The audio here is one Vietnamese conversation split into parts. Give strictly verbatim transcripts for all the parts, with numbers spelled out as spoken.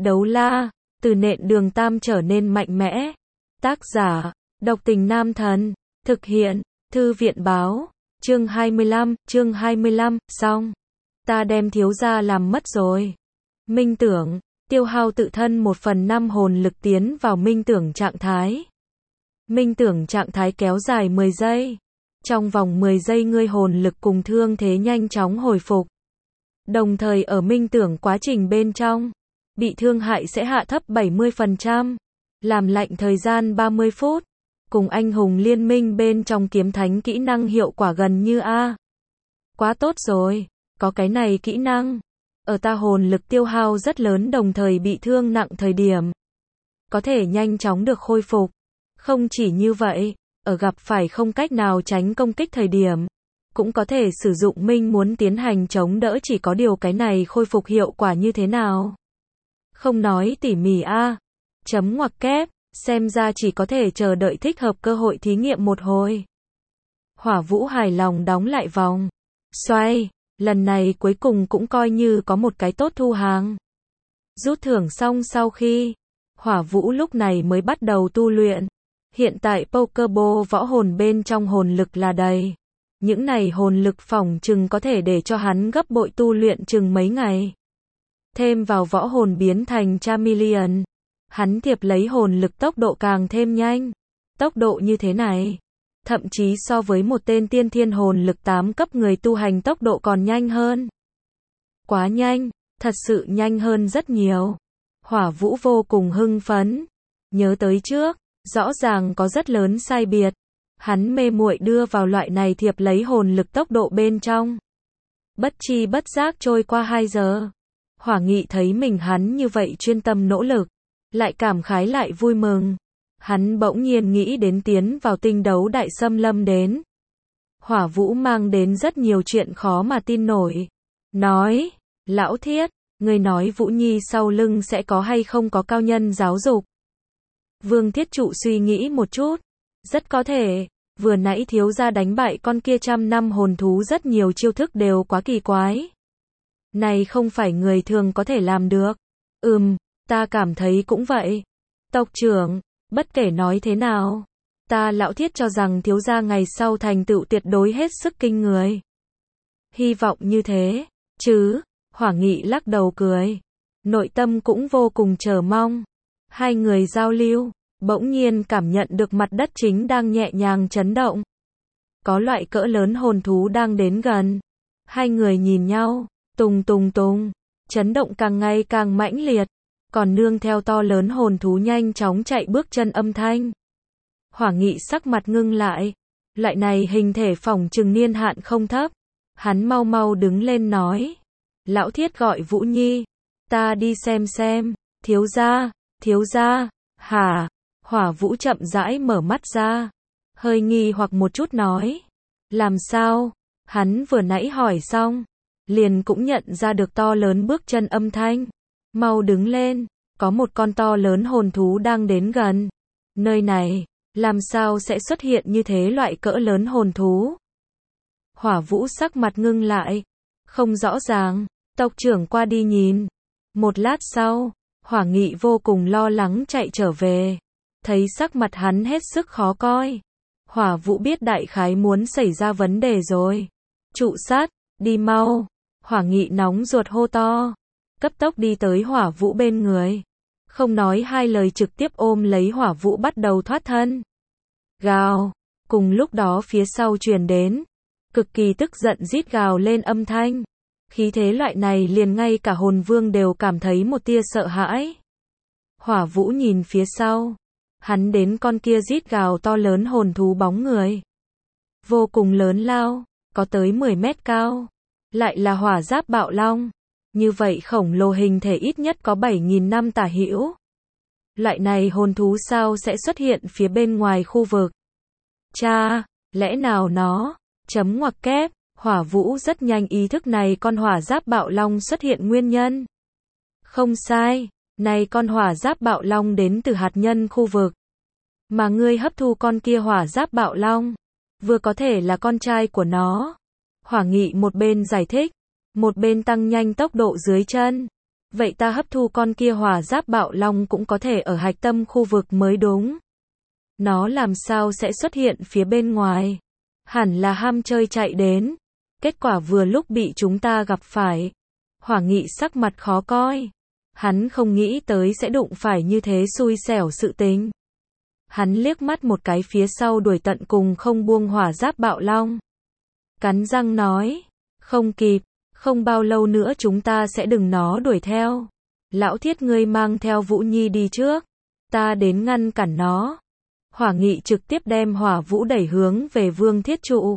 Đấu la, từ nện đường tam trở nên mạnh mẽ. Tác giả, độc tình nam thần. Thực hiện, thư viện báo. Chương hai mươi lăm, chương hai mươi lăm, xong. Ta đem thiếu gia làm mất rồi. Minh tưởng, tiêu hao tự thân một phần năm hồn lực tiến vào minh tưởng trạng thái. Minh tưởng trạng thái kéo dài mười giây. Trong vòng mười giây ngươi hồn lực cùng thương thế nhanh chóng hồi phục. Đồng thời ở minh tưởng quá trình bên trong, bị thương hại sẽ hạ thấp bảy mươi phần trăm. Làm lạnh thời gian ba mươi phút. Cùng anh hùng liên minh bên trong kiếm thánh kỹ năng hiệu quả gần như A. Quá tốt rồi, có cái này kỹ năng. Ở ta hồn lực tiêu hao rất lớn đồng thời bị thương nặng thời điểm. Có thể nhanh chóng được khôi phục. Không chỉ như vậy, ở gặp phải không cách nào tránh công kích thời điểm, cũng có thể sử dụng minh muốn tiến hành chống đỡ, chỉ có điều cái này khôi phục hiệu quả như thế nào. Không nói tỉ mỉ A. Chấm ngoặc kép, xem ra chỉ có thể chờ đợi thích hợp cơ hội thí nghiệm một hồi. Hỏa Vũ hài lòng đóng lại vòng. Xoay, lần này cuối cùng cũng coi như có một cái tốt thu hàng. Rút thưởng xong sau khi, Hỏa Vũ lúc này mới bắt đầu tu luyện. Hiện tại Pokeball võ hồn bên trong hồn lực là đầy. Những này hồn lực phỏng chừng có thể để cho hắn gấp bội tu luyện chừng mấy ngày. Thêm vào võ hồn biến thành Charmeleon, hắn thiệp lấy hồn lực tốc độ càng thêm nhanh. Tốc độ như thế này, thậm chí so với một tên tiên thiên hồn lực tám cấp người tu hành tốc độ còn nhanh hơn. Quá nhanh, thật sự nhanh hơn rất nhiều. Hỏa Vũ vô cùng hưng phấn. Nhớ tới trước, rõ ràng có rất lớn sai biệt. Hắn mê muội đưa vào loại này thiệp lấy hồn lực tốc độ bên trong. Bất chi bất giác trôi qua hai giờ. Hỏa Nghị thấy mình hắn như vậy chuyên tâm nỗ lực, lại cảm khái lại vui mừng. Hắn bỗng nhiên nghĩ đến tiến vào tinh đấu đại xâm lâm đến. Hỏa Vũ mang đến rất nhiều chuyện khó mà tin nổi. Nói, lão Thiết, người nói Vũ Nhi sau lưng sẽ có hay không có cao nhân giáo dục. Vương Thiết Trụ suy nghĩ một chút. Rất có thể, vừa nãy thiếu gia đánh bại con kia trăm năm hồn thú rất nhiều chiêu thức đều quá kỳ quái. Này không phải người thường có thể làm được. Ừm, ta cảm thấy cũng vậy. Tộc trưởng, bất kể nói thế nào, ta lão Thiết cho rằng thiếu gia ngày sau thành tựu tuyệt đối hết sức kinh người. Hy vọng như thế, chứ, Hỏa Nghị lắc đầu cười. Nội tâm cũng vô cùng chờ mong. Hai người giao lưu, bỗng nhiên cảm nhận được mặt đất chính đang nhẹ nhàng chấn động. Có loại cỡ lớn hồn thú đang đến gần. Hai người nhìn nhau, tùng tùng tùng, chấn động càng ngày càng mãnh liệt. Còn nương theo to lớn hồn thú nhanh chóng chạy bước chân âm thanh. Hỏa Nghị sắc mặt ngưng lại. Loại này hình thể phỏng chừng niên hạn không thấp. Hắn mau mau đứng lên nói. Lão Thiết gọi Vũ Nhi. Ta đi xem xem. Thiếu gia, thiếu gia, hả? Hỏa Vũ chậm rãi mở mắt ra. Hơi nghi hoặc một chút nói. Làm sao? Hắn vừa nãy hỏi xong. Liền cũng nhận ra được to lớn bước chân âm thanh. Mau đứng lên, có một con to lớn hồn thú đang đến gần. Nơi này, làm sao sẽ xuất hiện như thế loại cỡ lớn hồn thú? Hỏa Vũ sắc mặt ngưng lại. Không rõ ràng, tộc trưởng qua đi nhìn. Một lát sau, Hỏa Nghị vô cùng lo lắng chạy trở về. Thấy sắc mặt hắn hết sức khó coi. Hỏa Vũ biết đại khái muốn xảy ra vấn đề rồi. Trụ sát, đi mau. Hỏa Nghị nóng ruột hô to. Cấp tốc đi tới Hỏa Vũ bên người. Không nói hai lời trực tiếp ôm lấy Hỏa Vũ bắt đầu thoát thân. Gào. Cùng lúc đó phía sau truyền đến. Cực kỳ tức giận rít gào lên âm thanh. Khí thế loại này liền ngay cả hồn vương đều cảm thấy một tia sợ hãi. Hỏa Vũ nhìn phía sau. Hắn đến con kia rít gào to lớn hồn thú bóng người. Vô cùng lớn lao, có tới mười mét cao. Lại là hỏa giáp bạo long. Như vậy khổng lồ hình thể ít nhất có bảy nghìn năm tả hữu. Loại này hồn thú sao sẽ xuất hiện phía bên ngoài khu vực? Cha, lẽ nào nó? Chấm ngoặc kép, Hỏa Vũ rất nhanh ý thức này con hỏa giáp bạo long xuất hiện nguyên nhân. Không sai, này con hỏa giáp bạo long đến từ hạt nhân khu vực. Mà ngươi hấp thu con kia hỏa giáp bạo long, vừa có thể là con trai của nó. Hỏa Nghị một bên giải thích, một bên tăng nhanh tốc độ dưới chân. Vậy ta hấp thu con kia hỏa giáp bạo long cũng có thể ở hạch tâm khu vực mới đúng. Nó làm sao sẽ xuất hiện phía bên ngoài? Hẳn là ham chơi chạy đến. Kết quả vừa lúc bị chúng ta gặp phải. Hỏa Nghị sắc mặt khó coi. Hắn không nghĩ tới sẽ đụng phải như thế xui xẻo sự tình. Hắn liếc mắt một cái phía sau đuổi tận cùng không buông hỏa giáp bạo long. Cắn răng nói, không kịp, không bao lâu nữa chúng ta sẽ đừng nó đuổi theo. Lão Thiết ngươi mang theo Vũ Nhi đi trước, ta đến ngăn cản nó. Hỏa Nghị trực tiếp đem hỏa vũ đẩy hướng về Vương Thiết Trụ.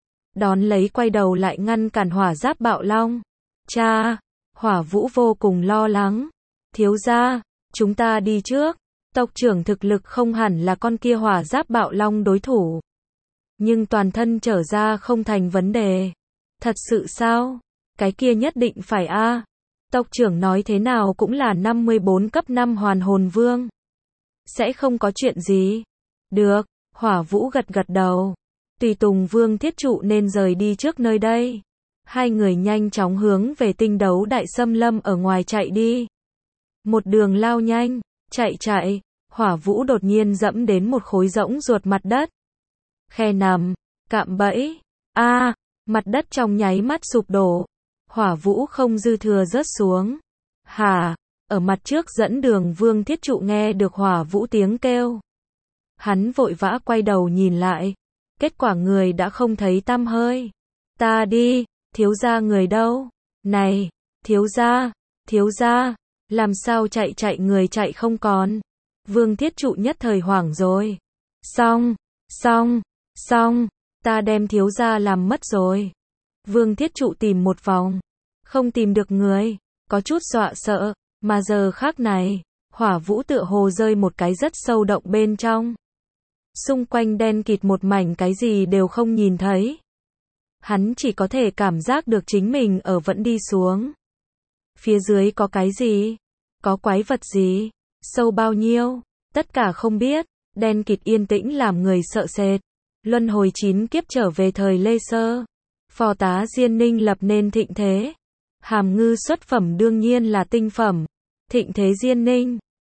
Đón lấy quay đầu lại ngăn cản hỏa giáp bạo long. Cha, hỏa vũ vô cùng lo lắng. Thiếu gia, chúng ta đi trước. Tộc trưởng thực lực không hẳn là con kia hỏa giáp bạo long đối thủ. Nhưng toàn thân trở ra không thành vấn đề. Thật sự sao? Cái kia nhất định phải a. À. Tộc trưởng nói thế nào cũng là năm mươi bốn cấp năm hoàn hồn vương. Sẽ không có chuyện gì. Được, hỏa vũ gật gật đầu. Tùy tùng Vương Thiết Trụ nên rời đi trước nơi đây. Hai người nhanh chóng hướng về tinh đấu đại xâm lâm ở ngoài chạy đi. Một đường lao nhanh, chạy chạy, hỏa vũ đột nhiên dẫm đến một khối rỗng ruột mặt đất. Khe nằm, cạm bẫy, a, à, mặt đất trong nháy mắt sụp đổ. Hỏa vũ không dư thừa rớt xuống. Hả, ở mặt trước dẫn đường Vương Thiết Trụ nghe được hỏa vũ tiếng kêu. Hắn vội vã quay đầu nhìn lại. Kết quả người đã không thấy tăm hơi. Ta đi, thiếu gia người đâu? Này, thiếu gia, thiếu gia, làm sao chạy chạy người chạy không còn? Vương Thiết Trụ nhất thời hoảng rồi. Xong, xong, xong, ta đem thiếu gia làm mất rồi. Vương Thiết Trụ tìm một vòng, không tìm được người, có chút dọa sợ, mà giờ khác này, hỏa vũ tựa hồ rơi một cái rất sâu động bên trong. Xung quanh đen kịt một mảnh cái gì đều không nhìn thấy. Hắn chỉ có thể cảm giác được chính mình ở vẫn đi xuống. Phía dưới có cái gì? Có quái vật gì? Sâu bao nhiêu? Tất cả không biết. Đen kịt yên tĩnh làm người sợ sệt. Luân hồi chín kiếp trở về thời Lê Sơ. Phò tá Diên Ninh lập nên thịnh thế. Hàm ngư xuất phẩm đương nhiên là tinh phẩm. Thịnh thế Diên Ninh.